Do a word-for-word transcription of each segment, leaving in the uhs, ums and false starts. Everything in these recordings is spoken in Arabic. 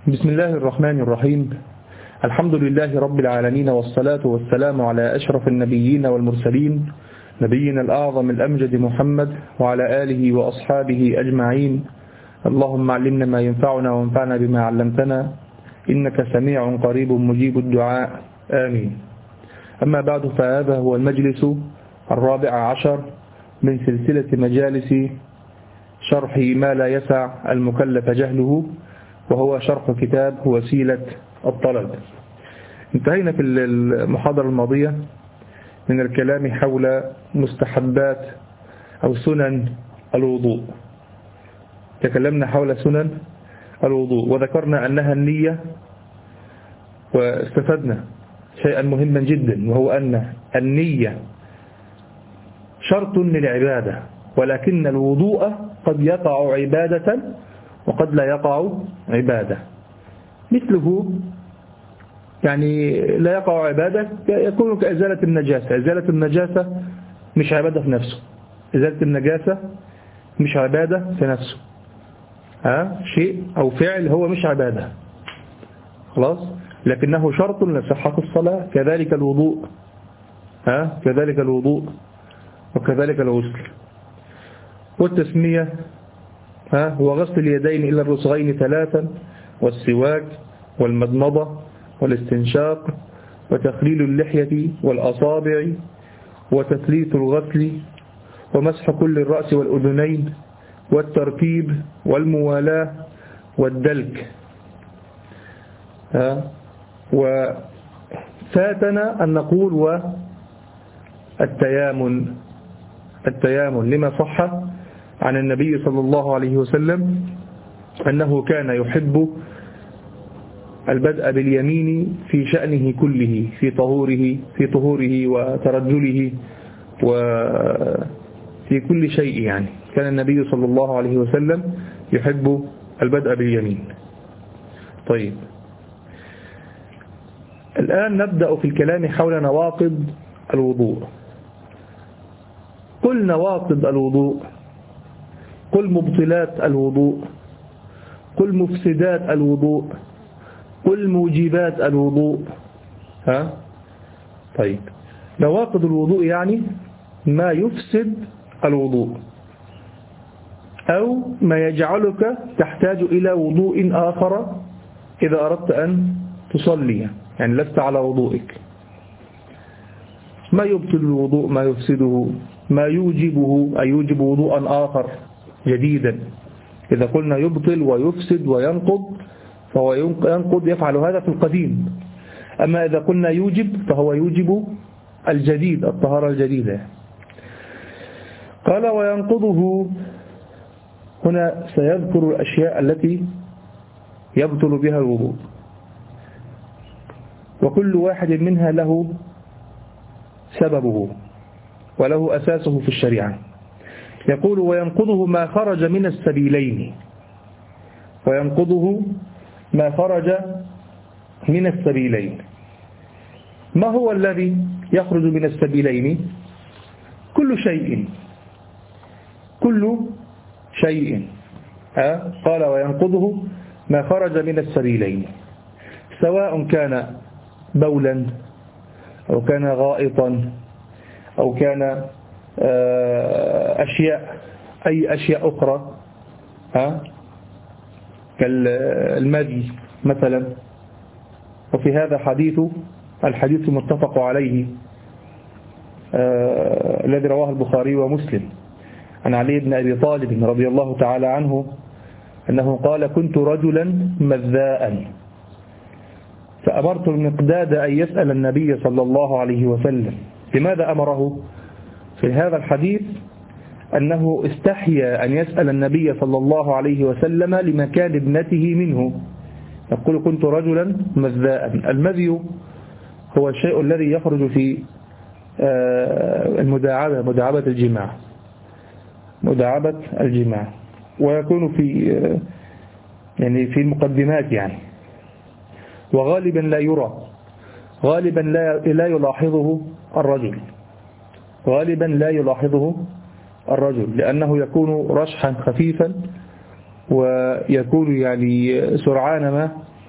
بسم الله الرحمن الرحيم. الحمد لله رب العالمين، والصلاة والسلام على أشرف النبيين والمرسلين، نبينا الأعظم الأمجد محمد وعلى آله وأصحابه أجمعين. اللهم علمنا ما ينفعنا وانفعنا بما علمتنا، إنك سميع قريب مجيب الدعاء، آمين. أما بعد، فهذا هو المجلس الرابع عشر من سلسلة مجالس شرح ما لا يسع المكلف جهله، وهو شرح كتاب وسيلة الطلب. انتهينا في المحاضرة الماضية من الكلام حول مستحبات أو سنن الوضوء. تكلمنا حول سنن الوضوء وذكرنا أنها النية، واستفدنا شيئا مهما جدا، وهو أن النية شرط للعبادة، ولكن الوضوء قد يقع عبادة وقد لا يقع عبادة. مثله يعني لا يقع عبادة يكون كإزالة النجاسة. إزالة النجاسة مش عبادة في نفسه، إزالة النجاسة مش عبادة في نفسه، ها شيء أو فعل هو مش عبادة خلاص، لكنه شرط لصحة الصلاة. كذلك الوضوء، ها كذلك الوضوء وكذلك الغسل. والتسمية ها هو غسل اليدين إلى الرسغين ثلاثا، والسواك والمضمضة والاستنشاق وتخليل اللحية والأصابع وتثليث الغسل ومسح كل الرأس والأذنين والترتيب والموالاة والدلك. ها وفاتنا أن نقول والتيامن التيامن لما صح عن النبي صلى الله عليه وسلم أنه كان يحب البدء باليمين في شأنه كله، في طهوره في طهوره وترجله وفي كل شيء. يعني كان النبي صلى الله عليه وسلم يحب البدء باليمين. طيب، الآن نبدأ في الكلام حول نواقض الوضوء. قل نواقض الوضوء، قل مبطلات الوضوء، قل مفسدات الوضوء، قل موجبات الوضوء. ها طيب، نواقض الوضوء يعني ما يفسد الوضوء أو ما يجعلك تحتاج إلى وضوء آخر إذا أردت أن تصلي، يعني لست على وضوئك. ما يبطل الوضوء، ما يفسده، ما يوجبه، أي يوجب وضوءا آخر جديدا. إذا قلنا يبطل ويفسد وينقض، فهو ينقض يفعل هذا في القديم. أما إذا قلنا يوجب، فهو يوجب الجديد، الطهارة الجديدة. قال وينقضه، هنا سيذكر الأشياء التي يبطل بها الوضوء، وكل واحد منها له سببه وله أساسه في الشريعة. يقول وينقضه ما خرج من السبيلين، وينقضه ما خرج من السبيلين. ما هو الذي يخرج من السبيلين؟ كل شيء، كل شيء. ها قال وينقضه ما خرج من السبيلين، سواء كان بولا أو كان غائطا أو كان أشياء أي أشياء أخرى، ها كالمذي مثلا. وفي هذا حديث الحديث متفق عليه آه الذي رواه البخاري ومسلم عن علي بن أبي طالب رضي الله تعالى عنه أنه قال كنت رجلا مذاء فأمرت المقداد أن يسأل النبي صلى الله عليه وسلم. لماذا أمره؟ في هذا الحديث أنه استحيا أن يسأل النبي صلى الله عليه وسلم لمكان ابنته منه. يقول كنت رجلا مذاء. المذي هو الشيء الذي يخرج في المداعبة، مداعبة الجماع، مداعبة الجماع، ويكون في يعني في المقدمات يعني، وغالبا لا يرى، غالبا لا لا يلاحظه الرجل، غالبا لا يلاحظه الرجل لأنه يكون رشحا خفيفا ويكون يعني سرعان ما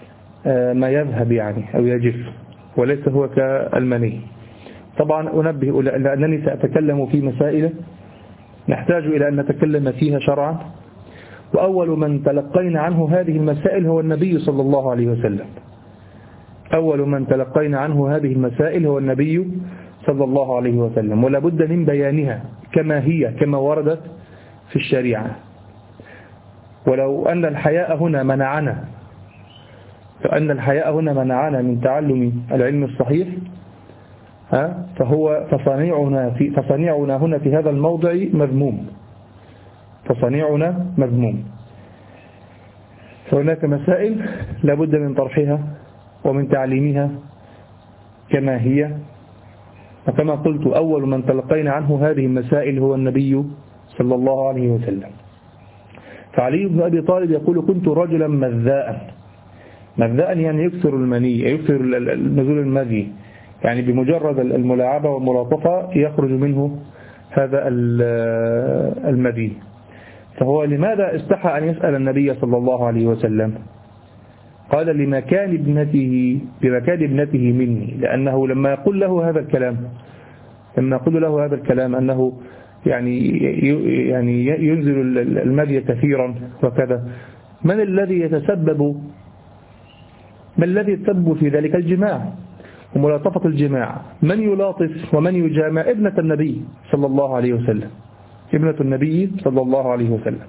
ما يذهب يعني أو يجف، وليس هو كالمني. طبعا أنبه لأنني سأتكلم في مسائل نحتاج إلى أن نتكلم فيها شرعا، وأول من تلقينا عنه هذه المسائل هو النبي صلى الله عليه وسلم. أول من تلقينا عنه هذه المسائل هو النبي صلى الله عليه وسلم، ولا بد من بيانها كما هي كما وردت في الشريعة. ولو أن الحياء هنا منعنا فأن الحياء هنا منعنا من تعلم العلم الصحيح ها فهو فصنيعنا في فصنيعنا هنا في هذا الموضع مذموم، فصنيعنا مذموم. فهناك مسائل لابد من طرحها ومن تعليمها كما هي، وكما قلت أول من تلقينا عنه هذه المسائل هو النبي صلى الله عليه وسلم. فعلي بن أبي طالب يقول كنت رجلا مذاء. مذاء يعني يكثر المني، يكثر نزول المذي، يعني بمجرد الملاعبة والملاطفة يخرج منه هذا المذي. فهو لماذا استحى أن يسأل النبي صلى الله عليه وسلم؟ قال لمكان ابنته بمكان ابنته مني، لأنه لما يقول له هذا الكلام لما يقول له هذا الكلام أنه يعني يعني ينزل المذي كثيرا وكذا، من الذي يتسبب ما الذي يتسبب في ذلك؟ الجماع وملاطفة الجماع. من يلاطف ومن يجامع؟ ابنة النبي صلى الله عليه وسلم، ابنة النبي صلى الله عليه وسلم.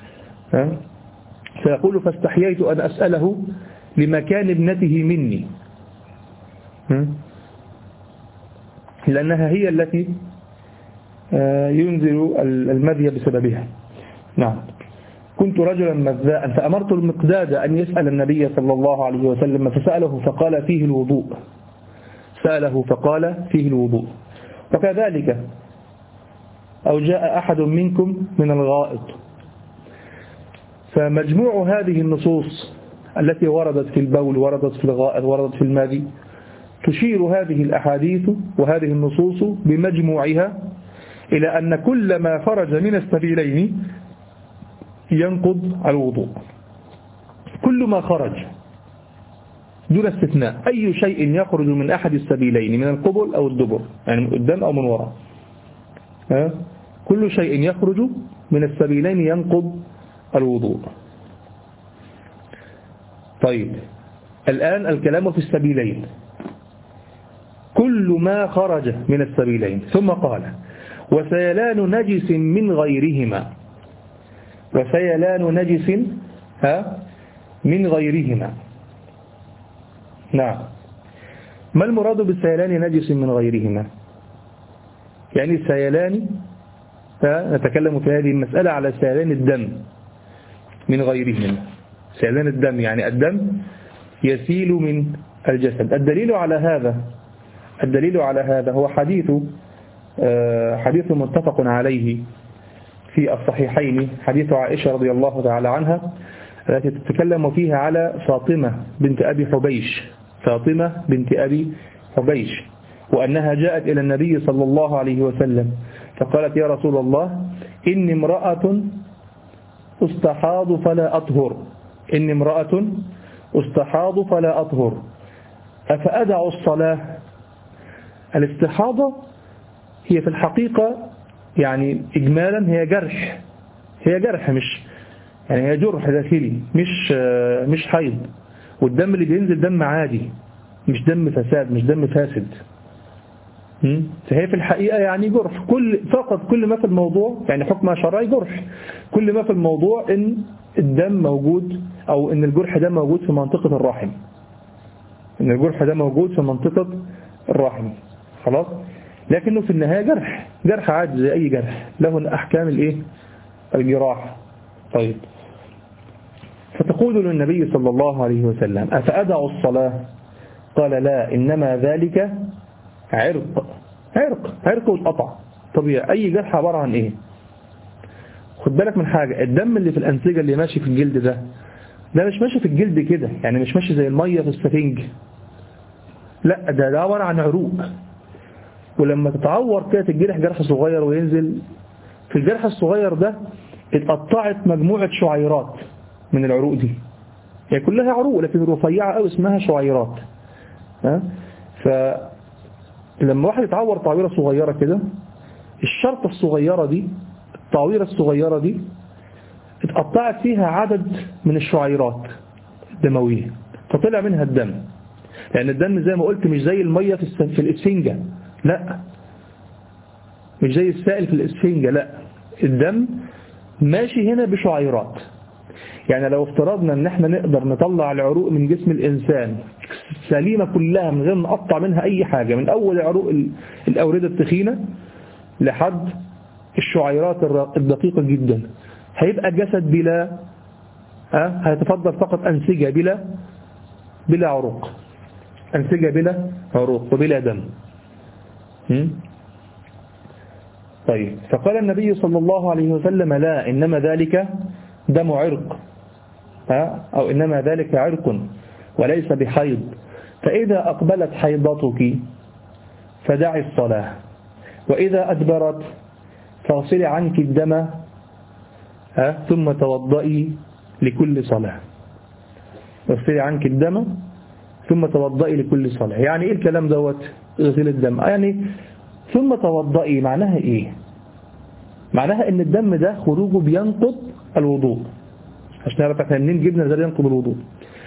فيقول فاستحييت أن أسأله لمكان ابنته مني، لأنها هي التي ينزل المذي بسببها. نعم. كنت رجلا مذاء فأمرت المقداد أن يسأل النبي صلى الله عليه وسلم فسأله فقال فيه الوضوء سأله فقال فيه الوضوء. وكذلك أو جاء أحد منكم من الغائط. فمجموع هذه النصوص التي وردت في البول وردت في الغائط وردت في المذي تشير هذه الأحاديث وهذه النصوص بمجموعها إلى أن كل ما خرج من السبيلين ينقض الوضوء. كل ما خرج دون استثناء، أي شيء يخرج من أحد السبيلين من القبل أو الدبر، يعني من قدام أو من وراء، كل شيء يخرج من السبيلين ينقض الوضوء. طيب الآن الكلام في السبيلين، كل ما خرج من السبيلين. ثم قال وسيلان نجس من غيرهما، وسيلان نجس ها من غيرهما. نعم. ما المراد بالسيلان نجس من غيرهما؟ يعني سيلان، نتكلم في هذه المسألة على سيلان الدم من غيرهما. سيلان الدم يعني الدم يسيل من الجسد. الدليل على هذا الدليل على هذا هو حديث حديث متفق عليه في الصحيحين، حديث عائشة رضي الله تعالى عنها التي تتكلم فيها على فاطمة بنت أبي حبيش فاطمة بنت أبي حبيش وأنها جاءت إلى النبي صلى الله عليه وسلم فقالت يا رسول الله إني امرأة استحاض فلا أطهر إني امرأة استحاض فلا أطهر أفأدع الصلاة. الاستحاضة هي في الحقيقة يعني إجمالا هي جرح هي جرح مش يعني هي جرح داخلي مش مش حيض، والدم اللي بينزل دم عادي مش دم فساد مش دم فاسد. فهي في الحقيقة يعني جرح، كل فقط كل ما في الموضوع يعني حكم شرعي جرح، كل ما في الموضوع إن الدم موجود أو إن الجرح ده موجود في منطقة الرحم، إن الجرح ده موجود في منطقة الرحم خلاص، لكنه في النهاية جرح جرح عادي زي أي جرح له أحكام الإيه الجراح. طيب فتقول للنبي صلى الله عليه وسلم أفأدع الصلاة؟ قال لا إنما ذلك عرق عرق عرق والقطع طبيعي. أي جرح عبارة عن إيه؟ خد بالك من حاجة، الدم اللي في الأنسجة اللي ماشي في الجلد ده ده مش ماشي في الجلد كده، يعني مش ماشي زي المية في السفنج، لا ده ده عبارة عن عروق، ولما تتعور كده الجرح جرح صغير وينزل في الجرح الصغير ده اتقطعت مجموعة شعيرات من العروق دي، هي يعني كلها عروق لكن رفيعة أو اسمها شعيرات. ها؟ فلما واحد يتعور تعويرة صغيرة كده، الشرطة الصغيرة دي، التعويرة الصغيرة دي اتقطعت فيها عدد من الشعيرات الدموية فطلع منها الدم. لأن الدم زي ما قلت مش زي المية في الإسفنجة، لا، مش زي السائل في الإسفنجة، لا، الدم ماشي هنا بشعيرات. يعني لو افترضنا ان احنا نقدر نطلع العروق من جسم الإنسان سليمة كلها من غير نقطع منها أي حاجة، من أول عروق الأوردة التخينة لحد الشعيرات الدقيقة جدا، هيبقى جسد بلا أه؟ هيتفضل فقط أنسجة بلا بلا عروق، أنسجة بلا عروق وبلا دم. م? طيب، فقال النبي صلى الله عليه وسلم لا، إنما ذلك دم عرق، أه؟ أو إنما ذلك عرق وليس بحيض، فإذا أقبلت حيضتك فدعي الصلاة، وإذا أدبرت فاغسلي عنك الدم أه؟ ثم توضئي لكل صلاة. اغسلي عنك الدم ثم توضئي لكل صلاة. يعني ايه الكلام دوت اغسل الدم؟ يعني ثم توضئي معناها ايه؟ معناها ان الدم ده خروجه بينقض الوضوء، عشان نعرف احنا منين جبنا ازاي ينقض الوضوء.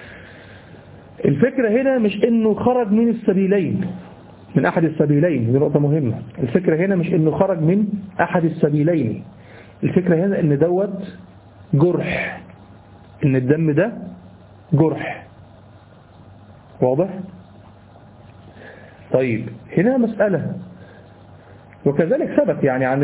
الفكرة هنا مش انه خرج من السبيلين، من احد السبيلين، دي نقطة مهمة. الفكرة هنا مش انه خرج من احد السبيلين، الفكرة هنا ان دوت جرح، ان الدم ده جرح. واضح؟ طيب، هنا مسألة، وكذلك ثبت يعني عن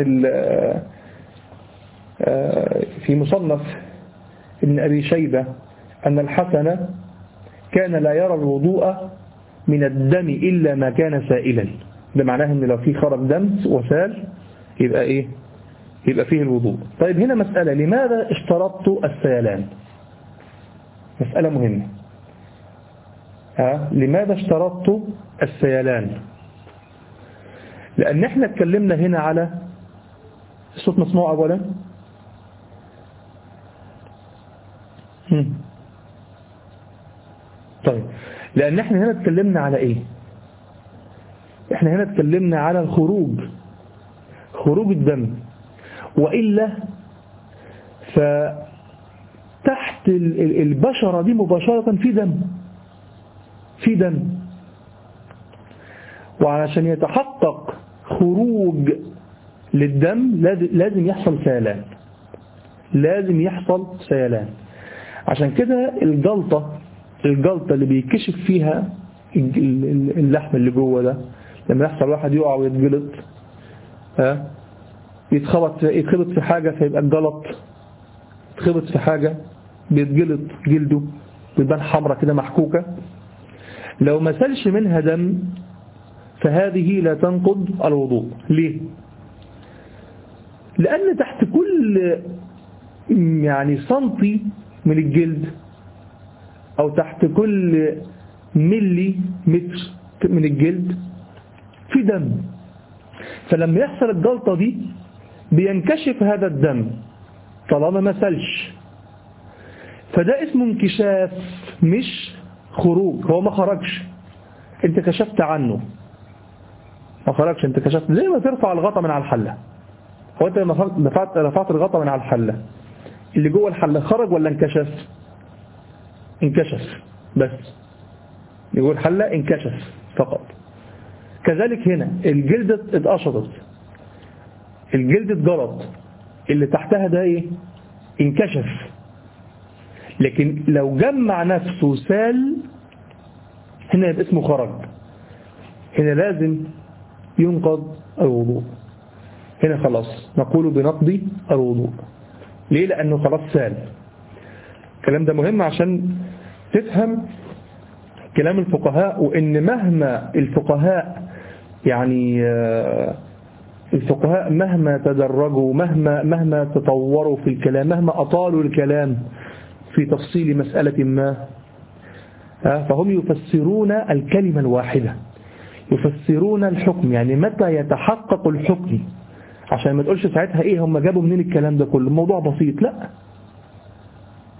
في مصنف ابن أبي شيبة أن الحسن كان لا يرى الوضوء من الدم إلا ما كان سائلا. ده معناه أن لو في خرج دم وسال يبقى إيه؟ يبقى فيه الوضوء. طيب، هنا مسألة، لماذا اشترطت السيلان؟ مسألة مهمة. ها؟ لماذا اشترطت السيلان؟ لأن احنا اتكلمنا هنا على الصوت مسموع أولا. هم. طيب، لأن احنا هنا اتكلمنا على ايه؟ احنا هنا اتكلمنا على الخروج، خروج الدم، وإلا فتحت البشرة دي مباشرة في دم، في دم، وعشان يتحقق خروج للدم لازم يحصل سيلان، لازم يحصل سيلان. عشان كده الجلطة الجلطة اللي بيكشف فيها اللحم اللي جوه ده، لما يحصل واحد يقع ويتجلط، ها، يتخبط يتخبط في حاجة فيبقى الجلط، يتخبط في حاجة بيتجلط جلده بيبان حمرة كده محكوكة، لو ما سالش منها دم فهذه لا تنقض الوضوء. ليه؟ لأن تحت كل يعني سنتي من الجلد أو تحت كل ملي متر من الجلد في دم، فلما يحصل الجلطة دي بينكشف هذا الدم طالما ما سالش، فده اسمه انكشاف مش خروج. هو ما خرجش، انت كشفت عنه، ما خرجش، انت كشفت. زي ما ترفع الغطا من على الحلة، هو انت لما رفعت رفعت الغطا من على الحلة، اللي جوه الحلة خرج ولا انكشف؟ انكشف بس، اللي جوه الحلة انكشف فقط. كذلك هنا الجلد اتقشطت، الجلد اتجلط، اللي تحتها ده ايه؟ انكشف. لكن لو جمع نفسه سال هنا يبقى اسمه خرج، هنا لازم ينقض الوضوء، هنا خلاص نقول بنقض الوضوء. ليه؟ لأنه خلاص سال. الكلام ده مهم عشان تفهم كلام الفقهاء، وإن مهما الفقهاء يعني الفقهاء مهما تدرجوا، مهما مهما تطوروا في الكلام، مهما أطالوا الكلام في تفصيل مسألة ما، فهم يفسرون الكلمة الواحدة، يفسرون الحكم، يعني متى يتحقق الحكم، عشان ما تقولش ساعتها ايه هم جابوا منين الكلام ده كله، الموضوع بسيط. لا،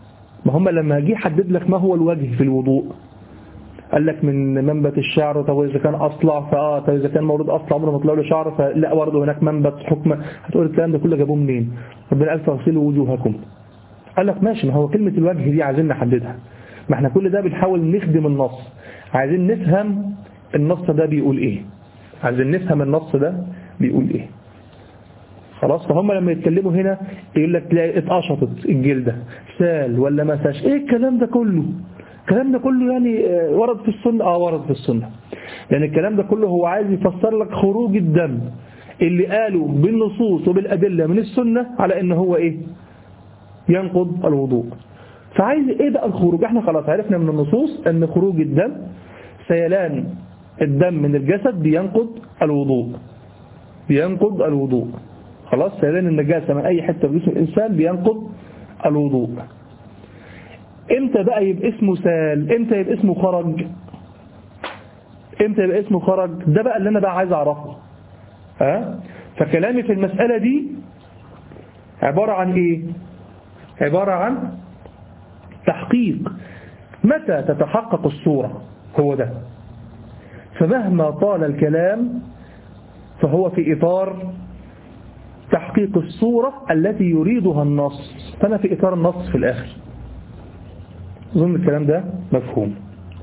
ما هم لما جه حدد لك ما هو الوجه في الوضوء قال لك من منبت الشعر، طب إذا كان أصلع فآه، طب إذا كان مولود أصلع عمره ما طلع له شعر فلا برضه هناك منبت حكم. هتقول الكلام ده كله جابوه منين؟ ربنا قال فاغسلوا وجوهكم. قال لك ماشي، ما هو كلمة الوجه دي عايزين نحددها، ما احنا كل ده بنحاول نخدم النص، عايزين نفهم النص ده بيقول ايه، عايزين نفهم النص ده بيقول ايه. خلاص. فهم لما يتكلموا هنا يقول لك تلاقي اتقشطت الجلدة، سال ولا ما ساش، ايه الكلام ده كله؟ الكلام ده كله يعني ورد في السنة. اه ورد في السنة، لأن الكلام ده كله هو عايز يفسر لك خروج الدم اللي قالوا بالنصوص وبالأدلة من السنة على ان هو ايه؟ ينقض الوضوء. فعايز ايه بقى الخروج؟ احنا خلاص عرفنا من النصوص ان خروج الدم، سيلان الدم من الجسد بينقض الوضوء، بينقض الوضوء. خلاص، سيلان النجاسة من اي حتة في جسم الانسان بينقض الوضوء. امتى بقى يبقى اسمه سال؟ امتى يبقى اسمه خرج؟ امتى يبقى اسمه خرج؟ ده بقى اللي انا بقى عايز اعرفه. ها؟ فكلامي في المسألة دي عبارة عن ايه؟ عبارة عن تحقيق متى تتحقق الصورة، هو ده. فمهما طال الكلام فهو في إطار تحقيق الصورة التي يريدها النص، فأنا في إطار النص في الآخر. أظن الكلام ده مفهوم.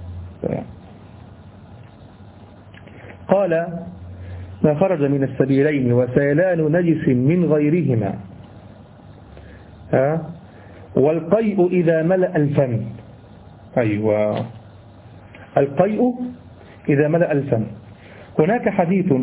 قال ما خرج من السبيلين وسيلان نجس من غيرهما، ها؟ والقيء إذا ملأ الفم. أيوة، القيء إذا ملأ الفم. هناك حديث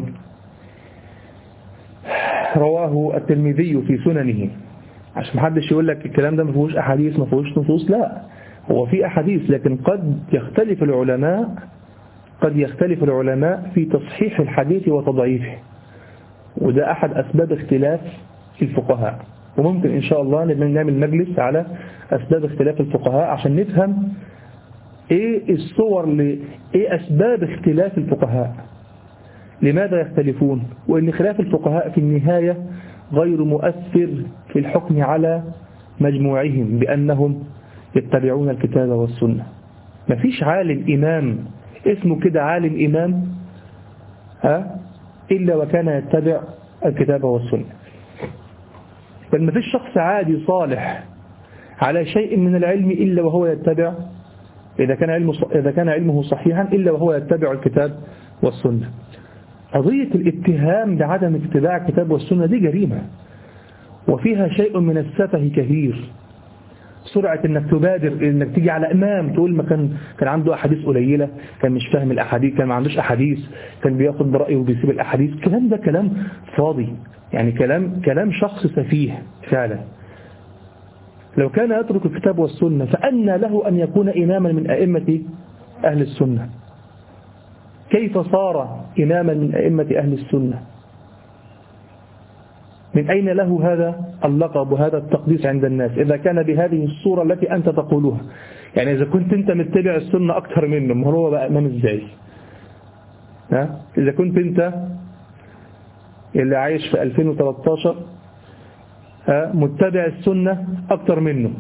رواه الترمذي في سننه، عشان محدش يقول لك الكلام ده ما فيهوش أحاديث ما فيهوش نصوص. لا، هو في أحاديث، لكن قد يختلف العلماء قد يختلف العلماء في تصحيح الحديث وتضعيفه، وده أحد أسباب اختلاف الفقهاء. وممكن إن شاء الله نعمل مجلس على أسباب اختلاف الفقهاء عشان نفهم إيه الصور ل... إيه أسباب اختلاف الفقهاء، لماذا يختلفون، وإن خلاف الفقهاء في النهاية غير مؤثر في الحكم على مجموعهم بأنهم يتبعون الكتاب والسنة. مفيش عالم إمام اسمه كده عالم إمام ها إلا وكان يتبع الكتاب والسنة، بل مفيش شخص عادي صالح على شيء من العلم إلا وهو يتبع، إذا كان علمه إذا كان علمه صحيحا، إلا وهو يتبع الكتاب والسنة. قضية الاتهام بعدم اتباع الكتاب والسنة دي جريمة، وفيها شيء من السفه كثير. سرعة انك تبادر انك تيجي على امام تقول ما كان كان عنده احاديث قليلة، كان مش فاهم الاحاديث، كان ما عندوش احاديث، كان بياخد برأيه وبيسيب الاحاديث. الكلام ده كلام فاضي، يعني كلام كلام شخص سفيه فعلا. لو كان يترك الكتاب والسنة فأنى له أن يكون إماما من أئمة أهل السنة؟ كيف صار إماما من أئمة أهل السنة؟ من أين له هذا اللقب وهذا التقديس عند الناس إذا كان بهذه الصورة التي أنت تقولها؟ يعني إذا كنت أنت متبع السنة أكثر منه، هو بقى إمام إزاي؟ ها؟ إذا كنت أنت اللي عايش في ألفين وثلاثة عشر متبع السنة أكثر منه،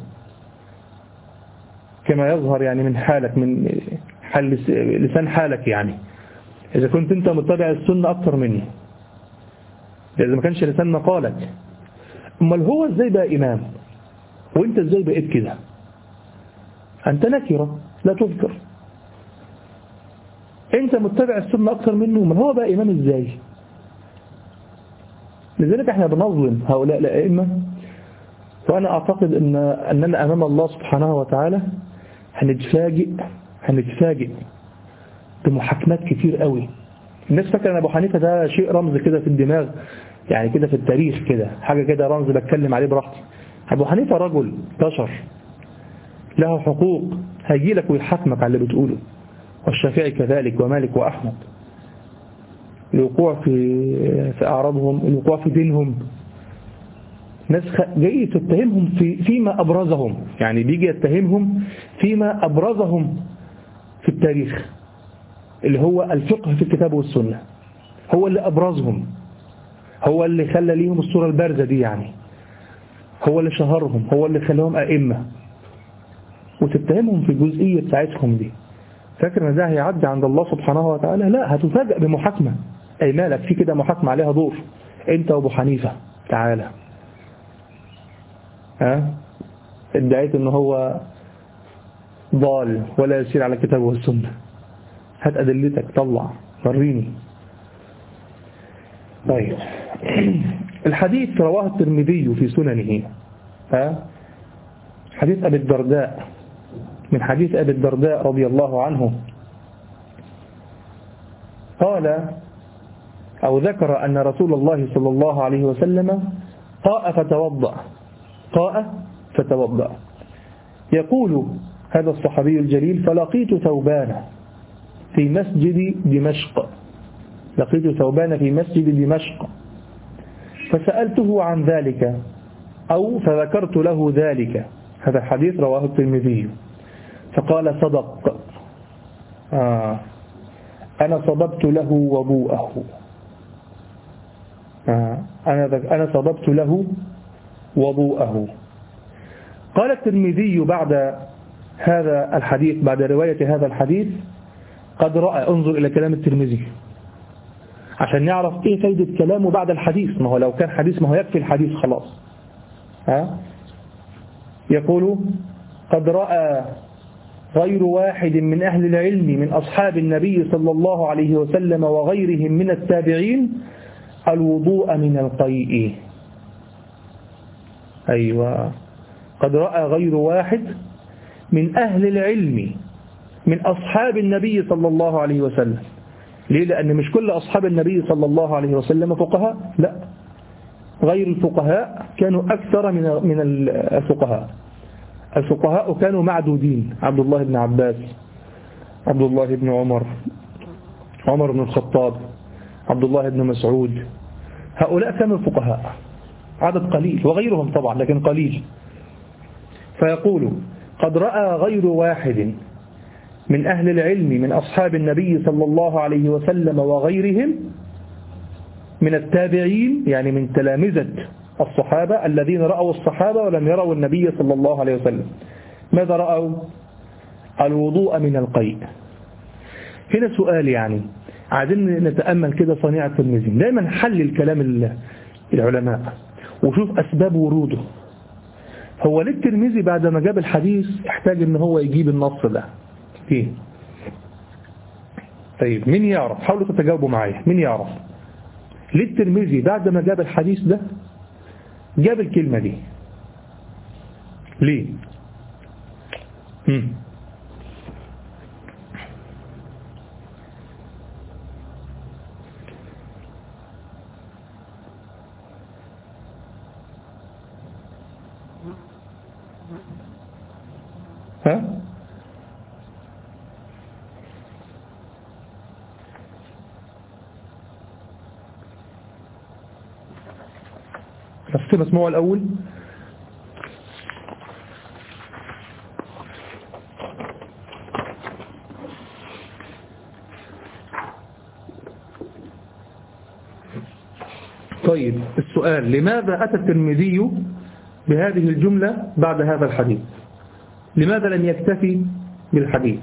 كما يظهر يعني من حالك، من حال لسان حالك، يعني إذا كنت أنت متبع السنة أكثر منه، إذا ما كانش لسان مقالك، أمال هو إزاي بقى إمام وإنت إزاي بقيت كده؟ أنت نكرة لا تذكر، أنت متبع السنة أكثر منه، أمال هو بقى إمام إزاي؟ لذلك احنا بنظلم هؤلاء الأئمة. وأنا أعتقد أن أننا أمام الله سبحانه وتعالى هنتفاجئ هنتفاجئ بمحاكمات كتير قوي. الناس فاكرة أن أبو حنيفة ده شيء رمز كده في الدماغ، يعني كده في التاريخ كده حاجة كده رمز بتكلم عليه براحتي. أبو حنيفة رجل بشر له حقوق، هيجي لك ويحاكمك على اللي بتقوله، والشافعي كذلك ومالك وأحمد، الوقوع في في أعراضهم، الوقوع في دينهم. ناس جاي تتهمهم في فيما أبرزهم، يعني بيجي يتهمهم فيما أبرزهم في التاريخ، اللي هو الفقه في الكتاب والسنة، هو اللي أبرزهم، هو اللي خلى ليهم الصورة البارزة دي، يعني هو اللي شهرهم، هو اللي خلاهم أئمة. وتتهمهم في الجزئية بتاعتهم دي، فاكر ان ده هيعدي عند الله سبحانه وتعالى؟ لا، هتفاجأ بمحاكمة. اي مالك في كده محاكمة عليها دور، انت وابو حنيفة تعالى، ها ادعيت ان هو ضال ولا يسير على الكتاب والسنة، هات ادلتك، طلع وريني. طيب الحديث رواه الترمذي في سننه، ها حديث أبي الدرداء، من حديث أبي الدرداء رضي الله عنه قال أو ذكر أن رسول الله صلى الله عليه وسلم قاء فتوضأ، قاء فتوضأ. يقول هذا الصحابي الجليل: فلقيت ثوبان في مسجد دمشق، لقيت ثوبان في مسجد دمشق فسألته عن ذلك أو فذكرت له ذلك. هذا الحديث رواه الترمذي. فقال: صدق، آه أنا صببت له وضوءه، آه أنا أنا صببت له وضوءه. قال الترمذي بعد هذا الحديث، بعد رواية هذا الحديث: قد رأى، انظر إلى كلام الترمذي عشان نعرف إيه فايدة كلامه بعد الحديث. ما هو لو كان حديث ما هو يكفي الحديث خلاص. ها يقول: قد رأى غير واحد من أهل العلم من أصحاب النبي صلى الله عليه وسلم وغيرهم من التابعين الوضوء من القيء. أيوة، قد رأى غير واحد من أهل العلم من أصحاب النبي صلى الله عليه وسلم. ليه؟ لأن مش كل أصحاب النبي صلى الله عليه وسلم فقهاء، لا، غير الفقهاء كانوا أكثر من من الفقهاء. الفقهاء كانوا معدودين: عبد الله بن عباس، عبد الله بن عمر، عمر بن الخطاب، عبد الله بن مسعود. هؤلاء كانوا الفقهاء، عدد قليل، وغيرهم طبعا لكن قليل. فيقول: قد رأى غير واحد من أهل العلم من أصحاب النبي صلى الله عليه وسلم وغيرهم من التابعين، يعني من تلامذة الصحابة الذين رأوا الصحابة ولم يروا النبي صلى الله عليه وسلم، ماذا رأوا؟ الوضوء من القيء. هنا سؤال، يعني عايزين نتأمل كده صنيع الترمذي. دايما حلل كلام العلماء وشوف أسباب وروده. هو ليه الترمذي بعد ما جاب الحديث احتاج ان هو يجيب النص ده؟ ايه؟ طيب مين يعرف؟ حاولوا تتجاوبوا معايا، مين يعرف ليه الترمذي بعد ما جاب الحديث ده جاب الكلمة دي؟ ليه؟ هم. ها؟ بس مسموع الأول. طيب السؤال: لماذا أتى الترمذي بهذه الجملة بعد هذا الحديث؟ لماذا لم يكتفي بالحديث؟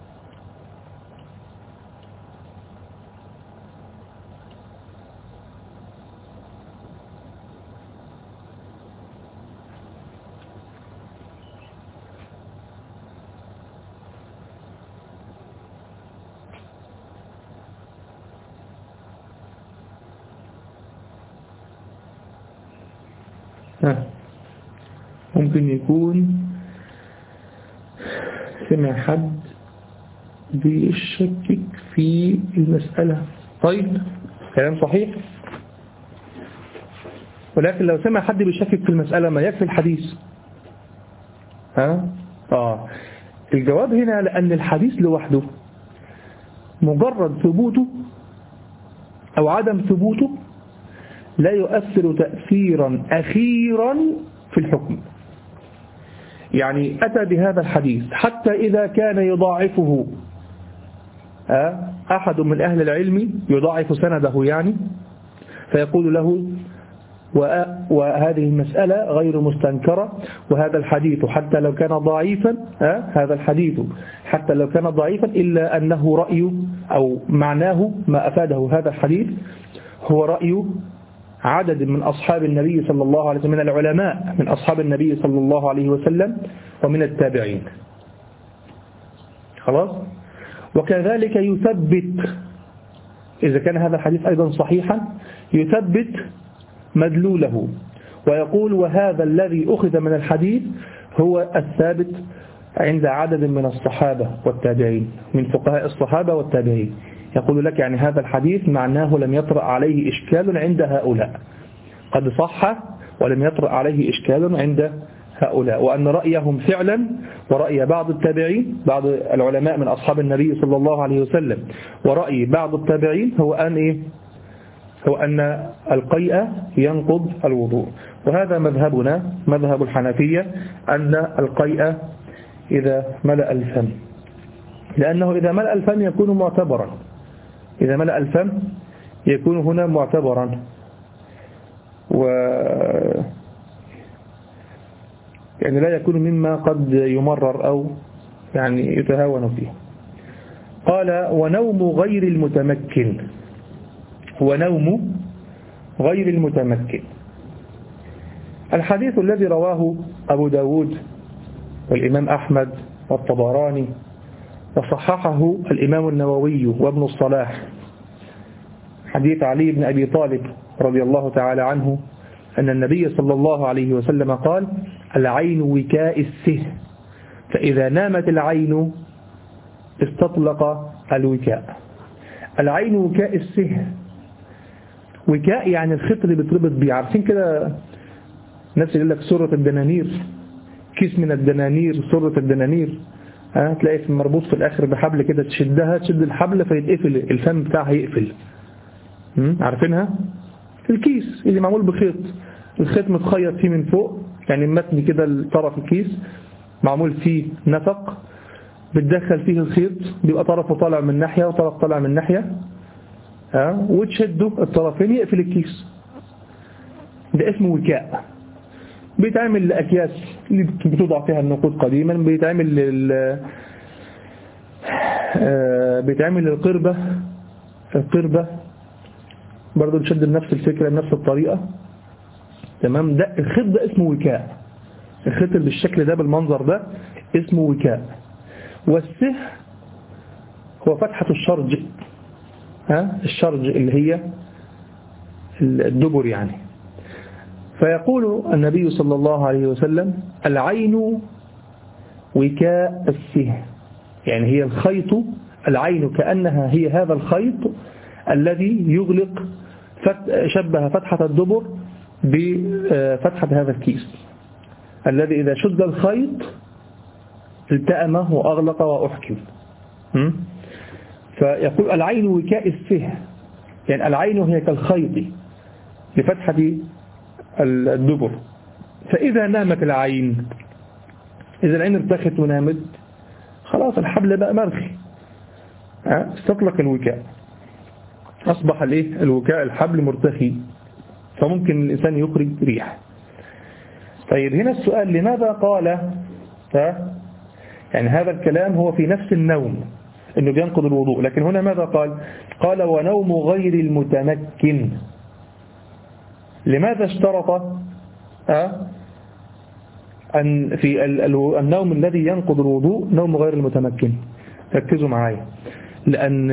ممكن يكون سمع حد بيشكك في المسألة. طيب كلام صحيح، ولكن لو سمع حد بيشكك في المسألة ما يكفي الحديث. ها؟ آه الجواب هنا لأن الحديث لوحده مجرد ثبوته أو عدم ثبوته لا يؤثر تأثيرا أخيرا في الحكم. يعني أتى بهذا الحديث حتى إذا كان يضاعفه أحد من أهل العلم، يضاعف سنده يعني، فيقول له وهذه المسألة غير مستنكرة. وهذا الحديث حتى لو كان ضعيفا هذا الحديث حتى لو كان ضعيفا إلا أنه رأي أو معناه ما أفاده هذا الحديث هو رأي عدد من أصحاب النبي صلى الله عليه وسلم من العلماء من أصحاب النبي صلى الله عليه وسلم ومن التابعين. خلاص. وكذلك يثبت إذا كان هذا الحديث أيضا صحيحا يثبت مدلوله ويقول وهذا الذي أخذ من الحديث هو الثابت عند عدد من الصحابة والتابعين من فقهاء الصحابة والتابعين. يقول لك يعني هذا الحديث معناه لم يطرأ عليه إشكال عند هؤلاء، قد صح ولم يطرأ عليه إشكال عند هؤلاء، وأن رأيهم فعلا ورأي بعض التابعين بعض العلماء من أصحاب النبي صلى الله عليه وسلم ورأي بعض التابعين هو أن إيه؟ هو أن القيء ينقض الوضوء. وهذا مذهبنا مذهب الحنفية أن القيء إذا ملأ الفم، لأنه إذا ملأ الفم يكون معتبرا إذا ملأ الفم يكون هنا معتبرا و يعني لا يكون مما قد يمرر أو يعني يتهاون فيه. قال ونوم غير المتمكن ونوم غير المتمكن. الحديث الذي رواه أبو داود والإمام أحمد والطبراني وصححه الإمام النووي وابن الصلاح حديث علي بن أبي طالب رضي الله تعالى عنه أن النبي صلى الله عليه وسلم قال العين وكاء السه فإذا نامت العين استطلق الوكاء. العين وكاء السه، وكاء يعني الخيط اللي بتربط بيه. عارفين كده ناس يقول لك سرة الدنانير، كيس من الدنانير سرة الدنانير ها تلاقي في مربوط في الآخر بحبل كده تشدها تشد الحبل فيتقفل الفم بتاعها يقفل. عارفينها؟ الكيس اللي معمول بخيط، الخيط متخيط فيه من فوق يعني متني كده طرف الكيس معمول فيه نفق بتدخل فيه الخيط بيبقى طرفه طالع من ناحية وطرف طالع من ناحية ها وتشده الطرفين يقفل الكيس. ده اسمه وكاء. بيتعمل لأكياس اللي بتوضع فيها النقود قديما، بيتعمل لل بيتعمل للقربة القربة برضه بتشد بنفس الفكرة بنفس الطريقة. تمام. ده الخيط ده اسمه وكاء، الخيط اللي بالشكل ده بالمنظر ده اسمه وكاء. والسه هو فتحة الشرج ها الشرج اللي هي الدبر يعني. فيقول النبي صلى الله عليه وسلم العين وكاء السه، يعني هي الخيط، العين كأنها هي هذا الخيط الذي يغلق شبه فتحة الدبر بفتحة هذا الكيس الذي إذا شد الخيط التأمه وأغلق وأحكم. فيقول العين وكاء السه، يعني العين هي كالخيط لفتحة الدبر. فإذا نامت العين، إذا العين ارتخت ونامت خلاص الحبل بقى مرخي استطلق الوكاء، أصبح الايه الوكاء الحبل مرتخي فممكن الإنسان يخرج ريح. طيب هنا السؤال لماذا قال ها يعني هذا الكلام هو في نفس النوم انه بينقض الوضوء، لكن هنا ماذا قال؟ قال ونوم غير المتمكن. لماذا اشترط ها أن في النوم الذي ينقض الوضوء نوم غير المتمكن؟ ركزوا معايا، لأن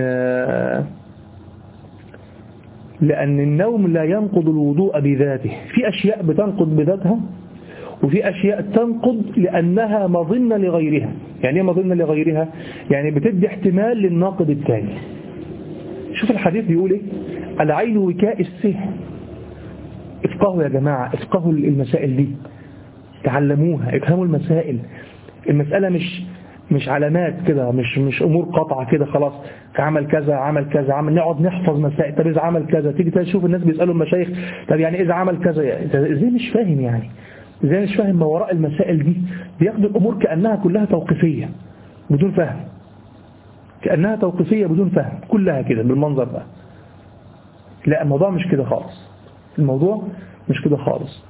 لأن النوم لا ينقض الوضوء بذاته. في أشياء بتنقض بذاتها وفي أشياء تنقض لأنها مظنة لغيرها. يعني ايه مظنة لغيرها؟ يعني بتدي احتمال للناقض الثاني. شوف الحديث بيقول ايه؟ العين وكاء السه. افقهوا يا جماعة، افقهوا المسائل دي، تعلموها، افهموا المسائل. المسألة مش مش علامات كده، مش مش امور قطعه كده خلاص عمل كذا عمل كذا عمل نقعد نحفظ مسائل. طب اذا عمل كذا تيجي تشوف الناس بيسالوا المشايخ طب يعني اذا عمل كذا ازاي مش فاهم يعني ازاي مش فاهم ما وراء المسائل دي. بياخدوا الامور كانها كلها توقيفيه بدون فهم، كانها توقيفيه بدون فهم كلها كده بالمنظر ده. لا الموضوع مش كده خالص. الموضوع مش كده خالص.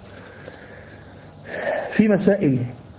في مسائل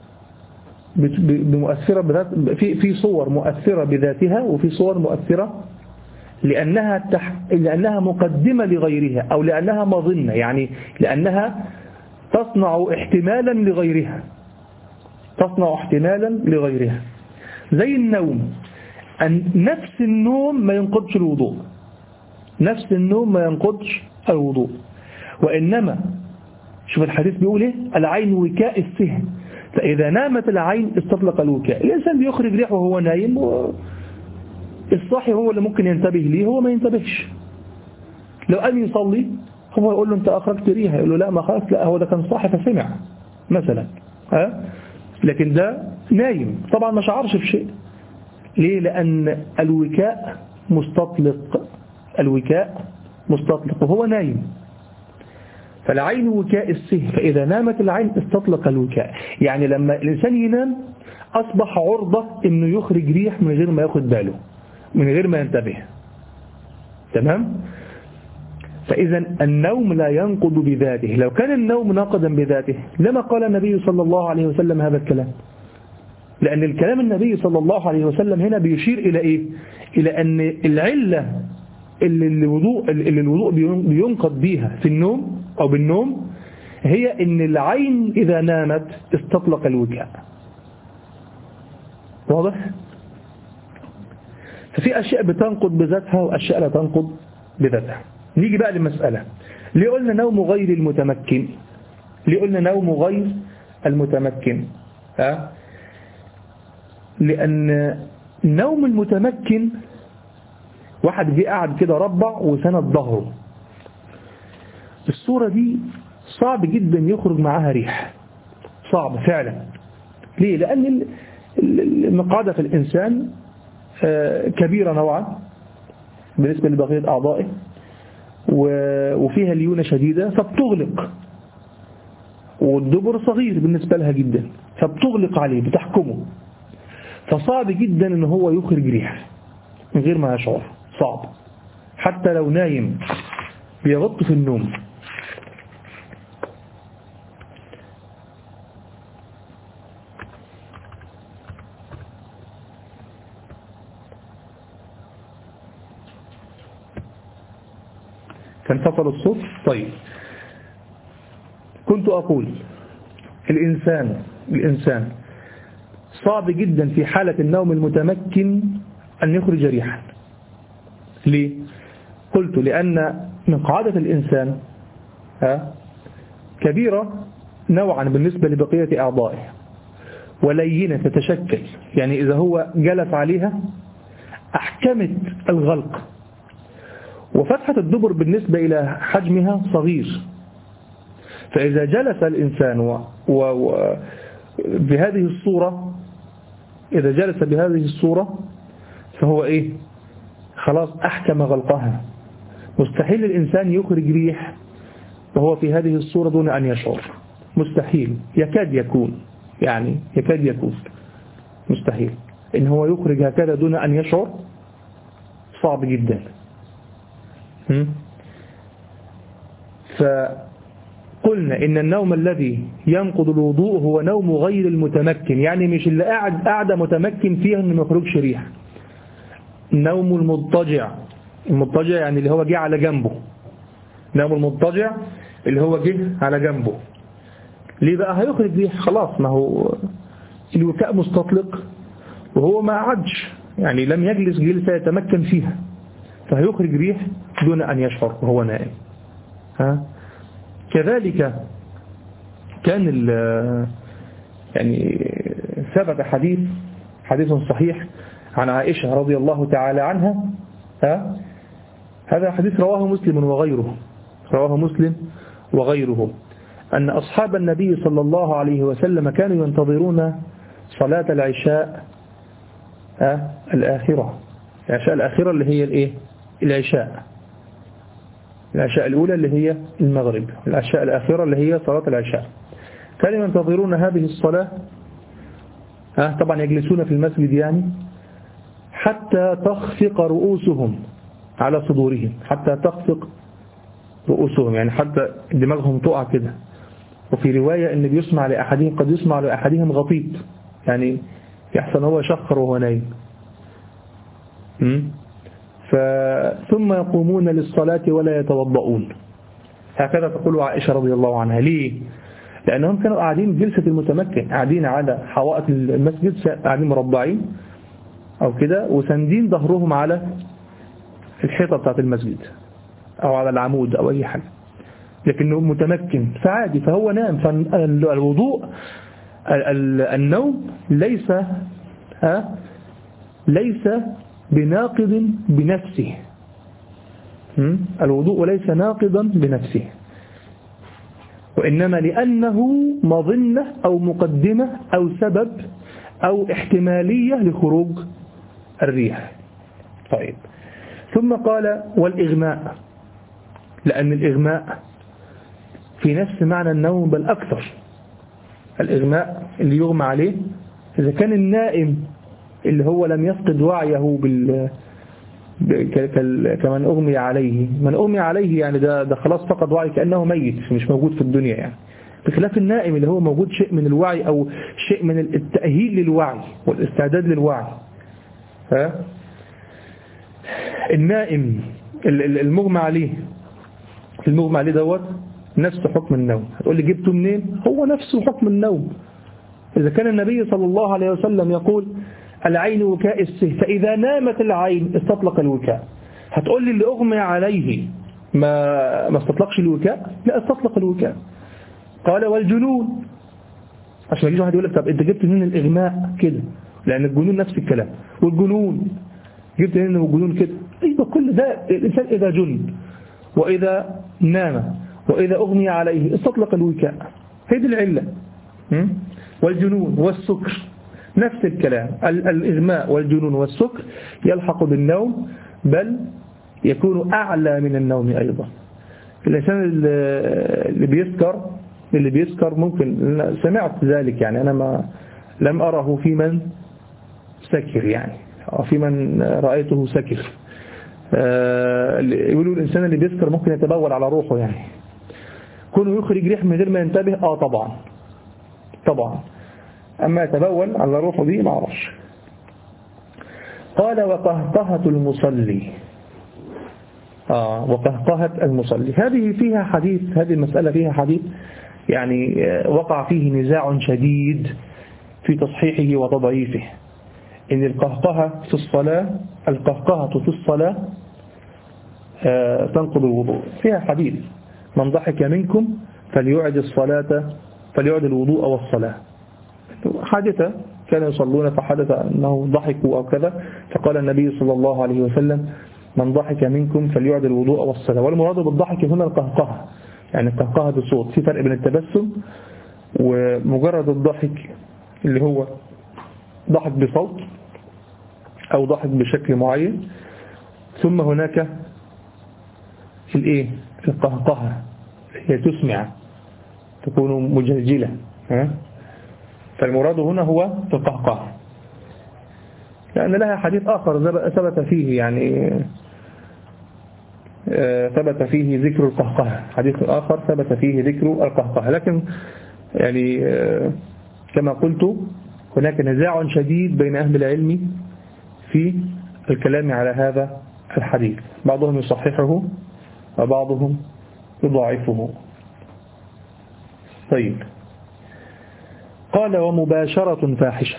بمؤثرة بذات، في في صور مؤثرة بذاتها، وفي صور مؤثرة لأنها تح... لأنها مقدمة لغيرها، أو لأنها مظنة، يعني لأنها تصنع احتمالا لغيرها تصنع احتمالا لغيرها زي النوم. أن نفس النوم ما ينقضش الوضوء، نفس النوم ما ينقضش الوضوء، وإنما شوف الحديث بيقول ايه؟ العين وكاء السهم، فإذا نامت العين استطلق الوكاء. الإنسان بيخرج ريح وهو نايم، والصاحي هو اللي ممكن ينتبه ليه، هو ما ينتبهش. لو قام يصلي هو يقول له أنت أخرجت ريح، يقول له لا ما خلاص، لا هو ده كان صاحي فسمع مثلا، ها؟ لكن ده نايم طبعا ما شعرش بشيء. ليه؟ لأن الوكاء مستطلق، الوكاء مستطلق وهو نايم. فالعين وكاء السهم، فإذا نامت العين استطلق الوكاء. يعني لما الإنسان ينام أصبح عرضة إنه يخرج ريح من غير ما ياخد باله، من غير ما ينتبه. تمام؟ فإذا النوم لا ينقض بذاته. لو كان النوم ناقضا بذاته لما قال النبي صلى الله عليه وسلم هذا الكلام، لأن الكلام النبي صلى الله عليه وسلم هنا بيشير إلى إيه؟ إلى أن العلة اللي الوضوء, اللي الوضوء بينقض بيها في النوم أو بالنوم هي أن العين إذا نامت استطلق الوكاء. واضح؟ ففي أشياء بتنقض بذاتها وأشياء لا تنقض بذاتها. نيجي بقى للمسألة، ليه قلنا نوم غير المتمكن؟ ليه قلنا نوم غير المتمكن؟ ها؟ لأن نوم المتمكن واحد جه قاعد كده ربع وسند ظهره، الصورة دي صعب جدا يخرج معاها ريح، صعب فعلا. ليه؟ لأن المقعدة في الإنسان كبيرة نوعا بالنسبة لبقية أعضائه، وفيها ليونة شديدة فبتغلق، والدبر صغير بالنسبة لها جدا فبتغلق عليه بتحكمه، فصعب جدا ان هو يخرج ريح من غير ما يشعر، صعب. حتى لو نايم بيغط في النوم. كان فصل الصوت. طيب، كنت أقول الإنسان الإنسان صعب جدا في حالة النوم المتمكن أن يخرج ريحا. ليه؟ قلت لأن مقعدة الإنسان كبيرة نوعا بالنسبة لبقية أعضائه، ولينة تتشكل، يعني إذا هو جلس عليها أحكمت الغلق، وفتحة الدبر بالنسبة إلى حجمها صغير، فإذا جلس الإنسان و... و... و... بهذه الصورة إذا جلس بهذه الصورة فهو إيه؟ خلاص أحكم غلقها. مستحيل الإنسان يخرج ريح وهو في هذه الصورة دون أن يشعر، مستحيل، يكاد يكون، يعني يكاد يكون مستحيل إن هو يخرج هكذا دون أن يشعر، صعب جدا. فقلنا إن النوم الذي ينقض الوضوء هو نوم غير المتمكن، يعني مش اللي قاعد قاعدة متمكن فيها إنه ما يخرجش ريح. نوم المضطجع، المضطجع يعني اللي هو جه على جنبه، نوم المضطجع اللي هو جه على جنبه. ليه بقى هيخرج ريح؟ خلاص، ما هو الوكاء مستطلق وهو ما قعدش، يعني لم يجلس جلسة يتمكن فيها، فهيخرج ريح دون أن يشعر وهو نائم. ها؟ كذلك كان يعني ثبت حديث حديث صحيح عن عائشة رضي الله تعالى عنها. ها؟ هذا حديث رواه مسلم وغيره رواه مسلم وغيره أن أصحاب النبي صلى الله عليه وسلم كانوا ينتظرون صلاة العشاء ها؟ الآخرة العشاء الآخرة اللي هي الإيه؟ العشاء العشاء الأولى اللي هي المغرب، العشاء الآخرة اللي هي صلاة العشاء. كانوا ينتظرون هذه الصلاة، ها طبعا يجلسون في المسجد يعني، حتى تخفق رؤوسهم على صدورهم، حتى تخفق رؤوسهم، يعني حتى دماغهم تقع كده. وفي رواية ان بيسمع لأحدهم قد يسمع لأحدهم غطيط، يعني يحسن هو شخر وهو نايم. ثم يقومون للصلاة ولا يتوضؤون. هكذا تقول عائشة رضي الله عنها. ليه؟ لأنهم كانوا قاعدين جلسة المتمكن، قاعدين على حوائط المسجد، قاعدين مربعين أو كده، وسندين ظهرهم على الحيطة بتاعت المسجد أو على العمود أو أي حاجة، لكنه متمكن فعادي، فهو نام. فالوضوء النوم ليس ها ليس بناقض بنفسه. الوضوء ليس ناقضا بنفسه، وإنما لأنه مظنة أو مقدمة أو سبب أو احتمالية لخروج الريح. طيب، ثم قال والإغماء، لأن الإغماء في نفس معنى النوم بل أكثر. الإغماء اللي يغمى عليه إذا كان النائم اللي هو لم يفقد وعيه بال كمن أغمي عليه، من أغمي عليه يعني ده, ده خلاص فقد وعي كأنه ميت مش موجود في الدنيا، يعني بخلاف النائم اللي هو موجود شيء من الوعي أو شيء من التأهيل للوعي والاستعداد للوعي. ها؟ النائم المغمى عليه المغمى عليه دوت نفس حكم النوم. هتقول لي جبته منين؟ هو نفسه حكم النوم. إذا كان النبي صلى الله عليه وسلم يقول العين وكاء السه، فإذا نامت العين استطلق الوكاء. هتقول لي اللي أغمى عليه ما ما استطلقش الوكاء؟ لا، استطلق الوكاء. قال والجنون، عشان يجي واحد يقول لك طب انت جبت منين الإغماء كده؟ لأن الجنون نفس الكلام. والجنون جبت منين الجنون كده؟ أيوة، كل ده الإنسان إذا جن وإذا نام وإذا أغمي عليه استطلق الوكاء، هذه العلة. والجنون والسكر نفس الكلام. الإغماء والجنون والسكر يلحق بالنوم، بل يكون أعلى من النوم أيضا. الإنسان اللي بيسكر اللي بيسكر ممكن، سمعت ذلك يعني، أنا ما لم أره في من سكر يعني، أو في من رأيته سكر. يقولوا الإنسان اللي بيسكر ممكن يتبول على روحه، يعني كونه يخرج ريح من غير ما ينتبه. آه طبعا طبعا، أما يتبول على روحه دي ما أعرفش. قال وقهقهة المصلي. آه وقهقهة المصلي هذه فيها حديث، هذه المسألة فيها حديث يعني وقع فيه نزاع شديد في تصحيحه وتضعيفه. إن القهقهة في الصلاة القهقهة في الصلاة آه تنقض الوضوء. فيها حديث من ضحك منكم فليعد الصلاة فليعد الوضوء والصلاة. حادثة كانوا يصلون فحدث أنه ضحكوا أو كذا، فقال النبي صلى الله عليه وسلم من ضحك منكم فليعد الوضوء والصلاة. والمراد بالضحك هنا القهقهة، يعني القهقهة بصوت. في فرق بين التبسم ومجرد الضحك اللي هو ضحك بصوت أو ضحك بشكل معين، ثم هناك الايه القهقهة هي تسمع، تكون مجلجلة. ها؟ فالمراد هنا هو القهقهة، لأن لها حديث آخر ثبت فيه يعني ثبت فيه ذكر القهقهة، حديث آخر ثبت فيه ذكر القهقهة. لكن يعني كما قلت هناك نزاع شديد بين أهل العلم في الكلام على هذا الحديث، بعضهم يصححه وبعضهم يضاعفه. طيب، قال ومباشرة فاحشة.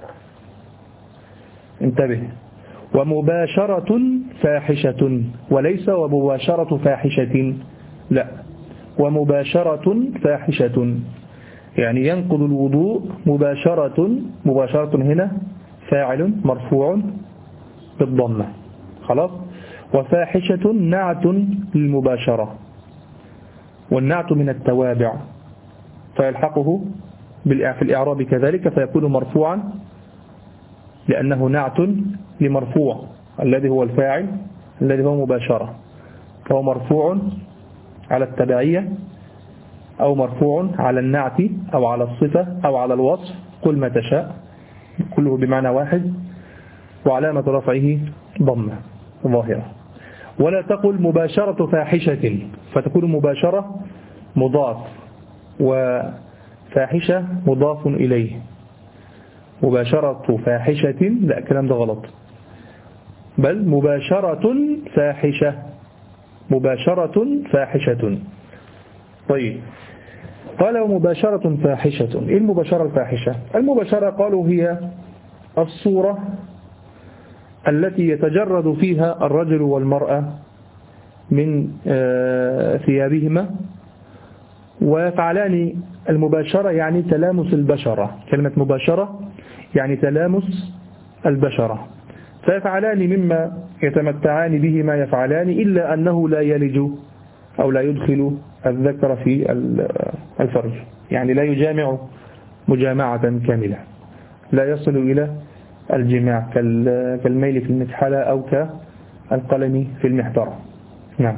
انتبه، ومباشرة فاحشة، وليس ومباشرة فاحشة، لا، ومباشرة فاحشة، يعني ينقض الوضوء مباشرة. مباشرة هنا فاعل مرفوع بالضمة، خلاص. وفاحشة نعت للمباشرة، والنعت من التوابع فيلحقه في الإعراب كذلك، فيكون مرفوعا لأنه نعت لمرفوع الذي هو الفاعل الذي هو مباشرة، فهو مرفوع على التبعية أو مرفوع على النعت أو على الصفة أو على الوصف، قل ما تشاء، كله بمعنى واحد. وعلامة رفعه ضمة ظاهرة. ولا تقل مباشرة فاحشة، فتكون مباشرة مضاف وفاحشة مضاف إليه. مباشرة فاحشة، لا الكلام ده غلط، بل مباشرة فاحشة، مباشرة فاحشة. طيب قال ومباشرة فاحشة. إيه المباشرة الفاحشة؟ المباشرة قالوا هي الصورة التي يتجرد فيها الرجل والمرأة من ثيابهما ويفعلان المباشرة، يعني تلامس البشرة. كلمة مباشرة يعني تلامس البشرة، فيفعلان مما يتمتعان به ما يفعلان، إلا أنه لا يلج أو لا يدخل الذكر في الفرج، يعني لا يجامع مجامعة كاملة، لا يصل إلى الجماع كالميل في المكحلة أو كالقلم في المحبرة. نعم.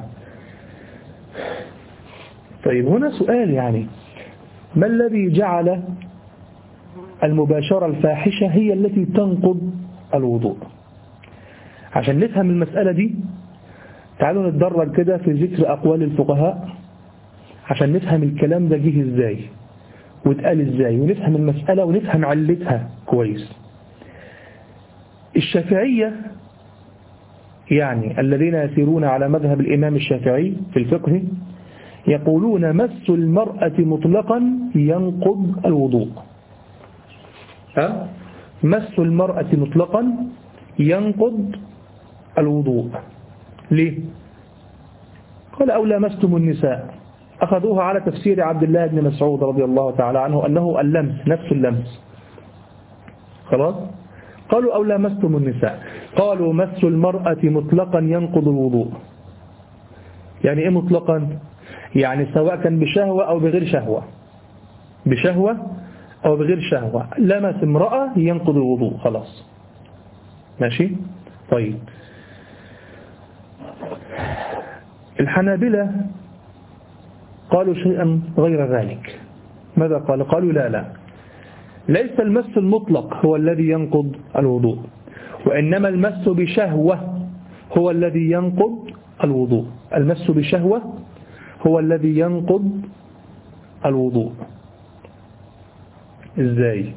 طيب هنا سؤال، يعني ما الذي جعل المباشرة الفاحشة هي التي تنقض الوضوء؟ عشان نفهم المسألة دي تعالوا نتدرج كده في ذكر أقوال الفقهاء عشان نفهم الكلام ده جه ازاي واتقال ازاي، ونفهم المسألة ونفهم علتها كويس. الشافعية يعني الذين يسيرون على مذهب الإمام الشافعي في الفقه يقولون مس المرأة مطلقا ينقض الوضوء. ها؟ مس المرأة مطلقا ينقض الوضوء. ليه؟ قال أو لامستم النساء، أخذوها على تفسير عبد الله بن مسعود رضي الله تعالى عنه أنه اللمس نفس اللمس. خلاص؟ قالوا أو لامستم النساء، قالوا مس المرأة مطلقا ينقض الوضوء. يعني إيه مطلقا؟ يعني سواء كان بشهوة أو بغير شهوة، بشهوة أو بغير شهوة، لمس امرأة ينقض الوضوء خلاص. ماشي؟ طيب الحنابلة قالوا شيئا غير ذلك. ماذا قال؟ قالوا لا لا ليس المس المطلق هو الذي ينقض الوضوء، وإنما المس بشهوة هو الذي ينقض الوضوء. المس بشهوة هو الذي ينقض الوضوء. إزاي؟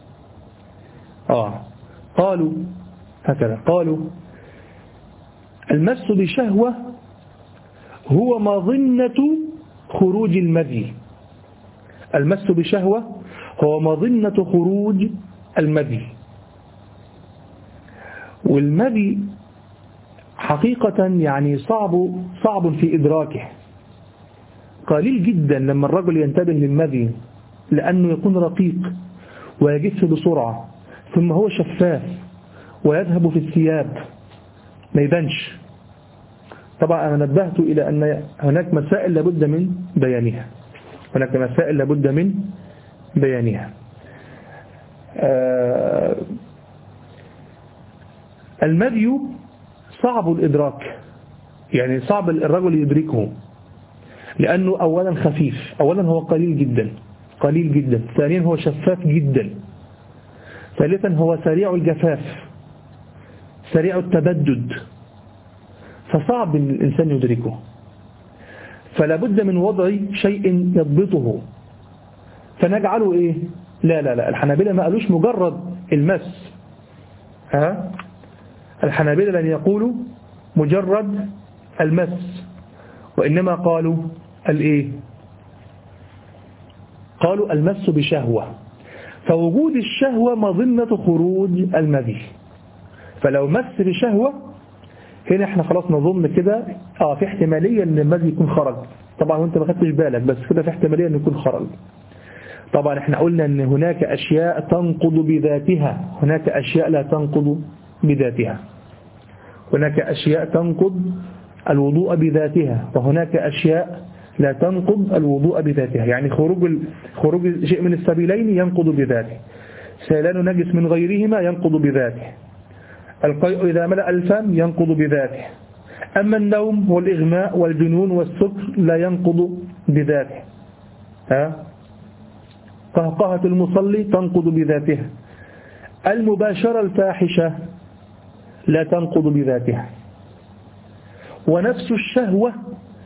آه قالوا هكذا، قالوا المس بشهوة هو مظنة خروج المذي. المس بشهوة هو مظنة خروج المذي، والمذي حقيقة يعني صعب صعب في إدراكه، قليل جدا لما الرجل ينتبه للمذي، لأنه يكون رقيق ويجف بسرعة، ثم هو شفاف ويذهب في الثياب ما يبانش. طبعا أنا نبهت إلى أن هناك مسائل لابد من بيانها، هناك مسائل لابد من بيانها. آه المذي صعب الإدراك، يعني صعب الرجل يدركه، لأنه أولا خفيف، أولا هو قليل جدا قليل جدا، ثانيا هو شفاف جدا، ثالثا هو سريع الجفاف سريع التبدد، فصعب أن الإنسان يدركه، فلا بد من وضع شيء يضبطه. فنجعله إيه؟ لا لا لا الحنابلة ما قالوش مجرد المس، ها؟ الحنابلة لن يقولوا مجرد المس، وإنما قالوا الإيه؟ قالوا المس بشهوة، فوجود الشهوة مظنة خروج المذي. فلو مس بشهوة هنا احنا خلاص نظن كده اه في احتمالية ان المذي يكون خرج، طبعا وانت ما خدتش بالك، بس كده في احتمالية ان يكون خرج. طبعا احنا قلنا ان هناك اشياء تنقض بذاتها، هناك اشياء لا تنقض بذاتها، هناك اشياء تنقض الوضوء بذاتها، وهناك اشياء لا تنقض الوضوء بذاتها. يعني خروج خروج شيء من السبيلين ينقض بذاته، سيلان نجس من غيرهما ينقض بذاته، القيء إذا ملأ الفم ينقض بذاته، أما النوم والإغماء والجنون والسكر لا ينقض بذاته. ها؟ قهقهة المصلي تنقض بذاتها. المباشرة الفاحشة لا تنقض بذاتها. ونفس الشهوة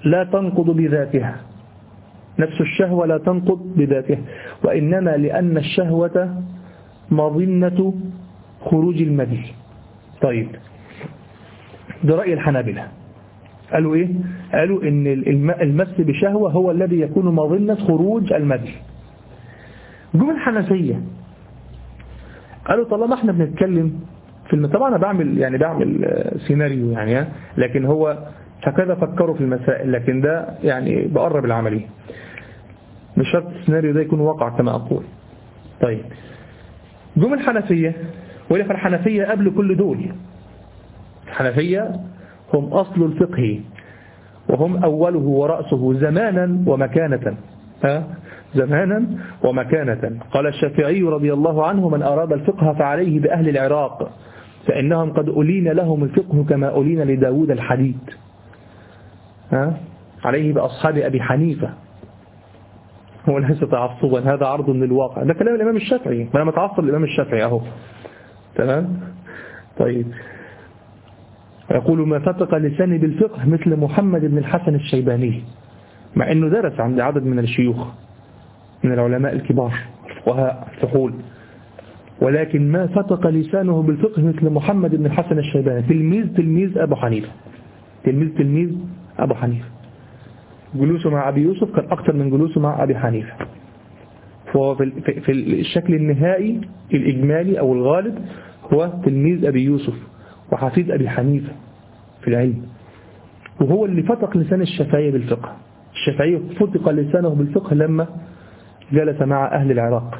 لا تنقض بذاتها، نفس الشهوة لا تنقض بذاتها، وإنما لأن الشهوة مظنة خروج المذي. طيب ده رأي الحنابلة، قالوا إيه؟ قالوا إن المس بشهوة هو الذي يكون مظنة خروج المذي. جم الحنفية قالوا طالما احنا بنتكلم في الم... طبعا أنا بعمل يعني بعمل سيناريو يعني، لكن هو هكذا فكروا في المسائل، لكن ده يعني بقرب العملية، مش شرط السيناريو ده يكون واقع كما أقول. طيب جم الحنفية، ولا فالحنفية قبل كل دول، الحنفية هم أصل الفقه وهم أوله ورأسه زمانا ومكانة، ها؟ زمانا ومكانة. قال الشافعي رضي الله عنه: من أراد الفقه فعليه بأهل العراق فإنهم قد ألين لهم الفقه كما ألين لداود الحديد. ها؟ عليه بأصحاب أبي حنيفة. هو ليس تعصبا، هذا عرض من الواقع، ده كلام الإمام الشافعي، ما أنا متعصب الإمام الشافعي أهو. تمام. طيب يقول: ما فتق لساني بالفقه مثل محمد بن الحسن الشيباني، مع أنه درس عند عدد من الشيوخ من العلماء الكبار الفقهاء الفحول، ولكن ما فتق لسانه بالفقه مثل محمد بن الحسن الشيباني، تلميذ تلميذ أبو حنيفة، تلميذ تلميذ أبو حنيفة. جلوسه مع أبي يوسف كان أكثر من جلوسه مع أبي حنيفة. فهو في الشكل النهائي الإجمالي أو الغالب هو تلميذ أبي يوسف وحفيد أبي حنيفة في العلم، وهو اللي فتق لسان الشافعي بالفقه. الشافعي فتق لسانه بالفقه لما جلس مع أهل العراق.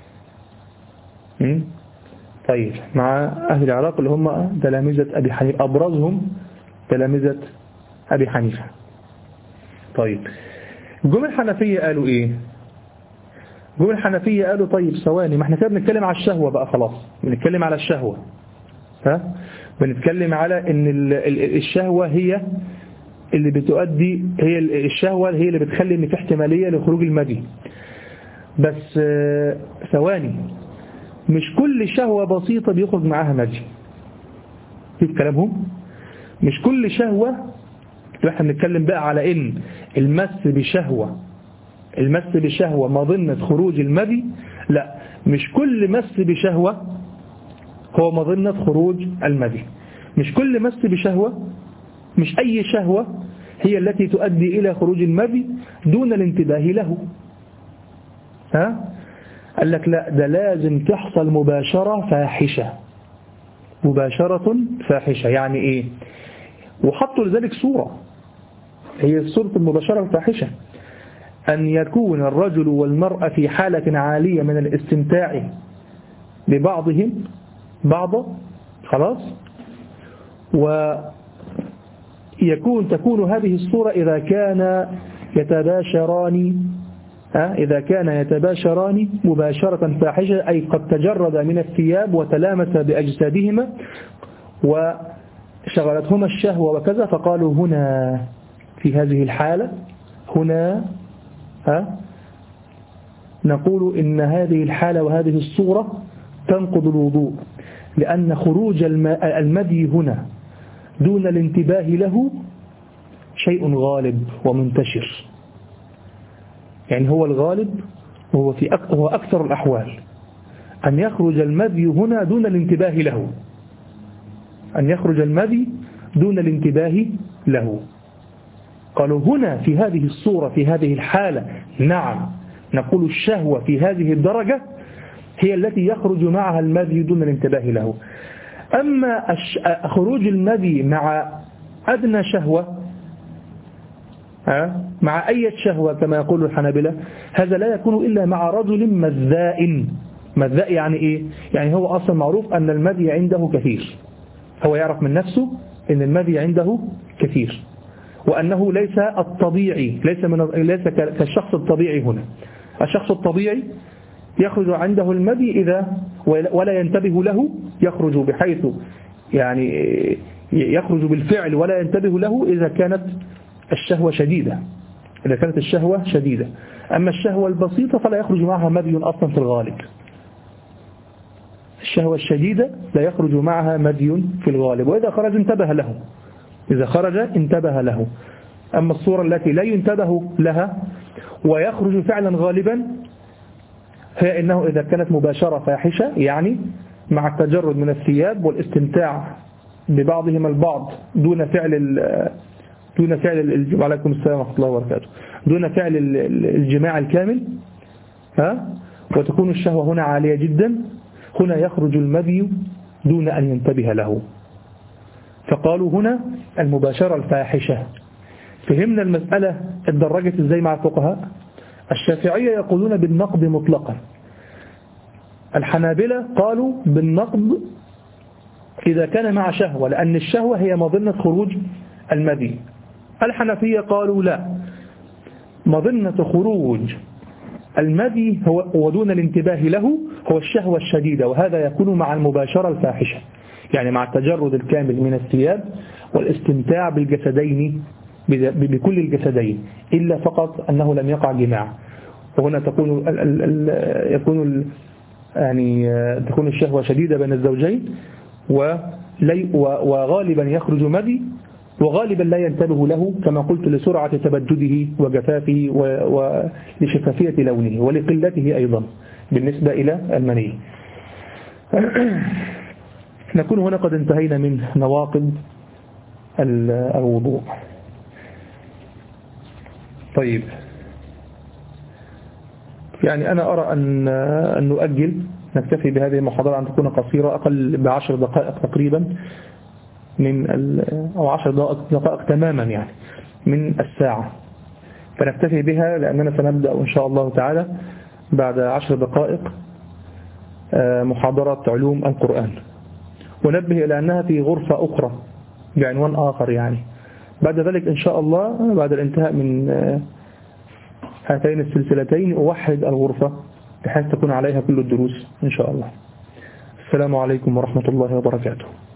طيب مع أهل العراق اللي هم تلامذة أبي حنيفة، أبرزهم تلامذة أبي حنيفة. طيب جم الحنفية قالوا إيه؟ جم الحنفية قالوا: طيب ثواني، ما احنا كده بنتكلم على الشهوة بقى، خلاص بنتكلم على الشهوة، ها؟ بنتكلم على ان الشهوة هي اللي بتؤدي، هي الشهوة هي اللي بتخلي ان في احتمالية لخروج المذي. بس ثواني، مش كل شهوة بسيطة بيخرج معاها مذي. في كلامهم مش كل شهوة، احنا بنتكلم بقى على ان المس بشهوة المس بشهوة مظنة خروج المذي، لا، مش كل مس بشهوة هو مظنة خروج المذي. مش كل مس بشهوة، مش أي شهوة هي التي تؤدي إلى خروج المذي دون الانتباه له. ها؟ قال لك لا، ده لازم تحصل مباشرة فاحشة، مباشرة فاحشة. يعني إيه؟ وحطوا لذلك صورة، هي صورة المباشرة الفاحشة: أن يكون الرجل والمرأة في حالة عالية من الاستمتاع ببعضهم بعضا، خلاص، ويكون تكون هذه الصورة إذا كان يتباشران إذا كان يتباشران مباشرة فاحشة، أي قد تجرد من الثياب وتلامس بأجسادهما وشغلتهما الشهوة وكذا. فقالوا هنا في هذه الحالة هنا ها نقول إن هذه الحالة وهذه الصورة تنقض الوضوء، لأن خروج المذي هنا دون الانتباه له شيء غالب ومنتشر. يعني هو الغالب وهو في أك... هو أكثر الأحوال أن يخرج المذي هنا دون الانتباه له، أن يخرج المذي دون الانتباه له. قالوا هنا في هذه الصورة في هذه الحالة نعم نقول الشهوة في هذه الدرجة هي التي يخرج معها المذي دون الانتباه له. أما خروج المذي مع أدنى شهوة، مع أي شهوة كما يقول الحنابلة، هذا لا يكون إلا مع رجل مذاء. مذاء يعني إيه؟ يعني هو أصلا معروف أن المذي عنده كثير، هو يعرف من نفسه أن المذي عنده كثير، وأنه ليس الطبيعي، ليس من ليس كالشخص الطبيعي. هنا الشخص الطبيعي يخرج عنده المذي إذا ولا ينتبه له، يخرج بحيث يعني يخرج بالفعل ولا ينتبه له إذا كانت الشهوة شديدة، إذا كانت الشهوة شديدة. أما الشهوة البسيطة فلا يخرج معها مذي أصلا في الغالب. الشهوة الشديدة لا يخرج معها مذي في الغالب، وإذا خرج انتبه له، إذا خرج انتبه له. أما الصورة التي لا ينتبه لها ويخرج فعلا غالبا هي إنه إذا كانت مباشرة فاحشة، يعني مع التجرد من الثياب والاستمتاع ببعضهم البعض دون فعل دون فعل الجماع، عليكم السلام ورحمة الله وبركاته، دون فعل الجماع الكامل، ها، وتكون الشهوة هنا عالية جدا، هنا يخرج المذي دون أن ينتبه له. فقالوا هنا المباشرة الفاحشة. فهمنا المسألة اتدرجت ازاي مع الفقهاء؟ الشافعية يقولون بالنقض مطلقا، الحنابلة قالوا بالنقض إذا كان مع شهوة، لأن الشهوة هي مظنة خروج المذي. الحنفية قالوا لا، مظنة خروج المذي هو ودون الانتباه له هو الشهوة الشديدة، وهذا يكون مع المباشرة الفاحشة، يعني مع التجرد الكامل من الثياب والاستمتاع بالجسدين بكل الجسدين، إلا فقط أنه لم يقع جماع، وهنا تكون ال ال ال يكون ال يعني تكون الشهوة شديدة بين الزوجين، وغالبا يخرج مذي، وغالبا لا ينتبه له كما قلت لسرعة تبجده وجفافه ولشفافية لونه ولقلته أيضا بالنسبة إلى المني. نكون هنا قد انتهينا من نواقض الوضوء. طيب، يعني أنا أرى أن أن نؤجل، نكتفي بهذه المحاضرة أن تكون قصيرة، أقل بعشر دقائق تقريبا من أو عشر دقائق تماما يعني من الساعة، فنكتفي بها لأننا سنبدأ إن شاء الله تعالى بعد عشر دقائق محاضرة علوم القرآن. ونبه إلى أنها في غرفة أخرى بعنوان آخر، يعني بعد ذلك إن شاء الله بعد الانتهاء من هاتين السلسلتين أوحد الغرفة بحيث تكون عليها كل الدروس إن شاء الله. السلام عليكم ورحمة الله وبركاته.